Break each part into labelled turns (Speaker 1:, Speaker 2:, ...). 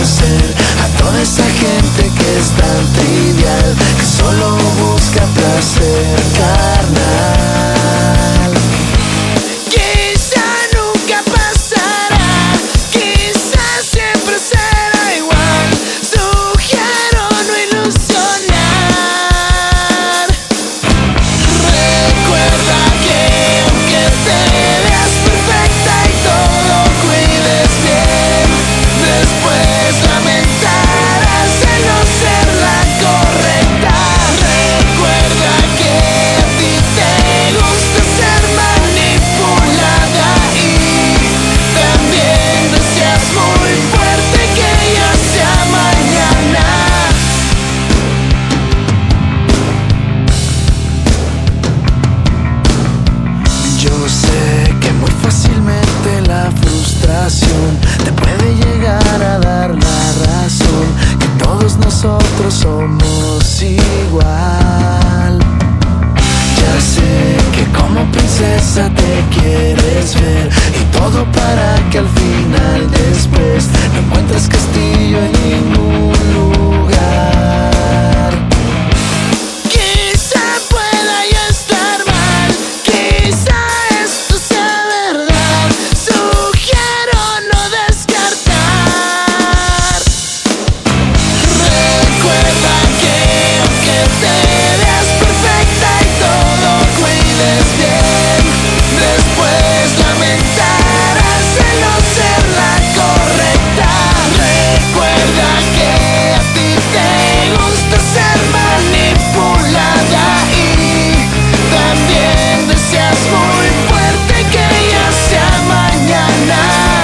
Speaker 1: conocer a toda esa gente que es tan trivial, que solo busca placer carnal. Quizá nunca pasará, quizá siempre será igual. Sugiero no ilusionar. Recuerda que aunque te veas perfecta y todo cuides bien, después lamentarás el no ser la correcta. Recuerda que a ti te gusta ser manipulada y también deseas muy fuerte que ya sea mañana. Yo sé que muy fácilmente la frustración te puede llegar a dar la razón, que todos nosotros somos igual. Ya sé que como princesa te quieres ver y todo para que al final después no encuentres castillo en ningún lugar. Quizá pueda yo estar mal, quizá esto sea verdad. Sugiero no descartar. Recuerda que aunque te veas perfecta y todo cuides bien, después lamentarás el no ser la correcta. Recuerda que a ti te gusta ser manipulada y también deseas muy fuerte que ya sea mañana.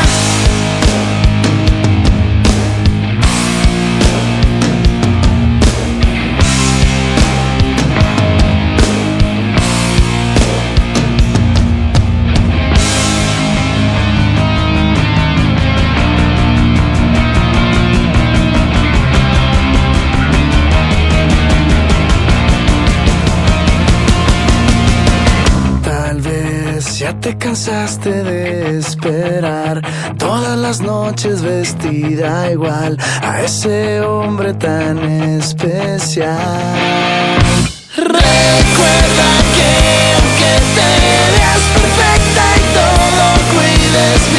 Speaker 1: Tal vez ya te cansaste de esperar todas las noches vestida igual a ese hombre tan especial. Recuerda que aunque te veas perfecta y todo cuides bien,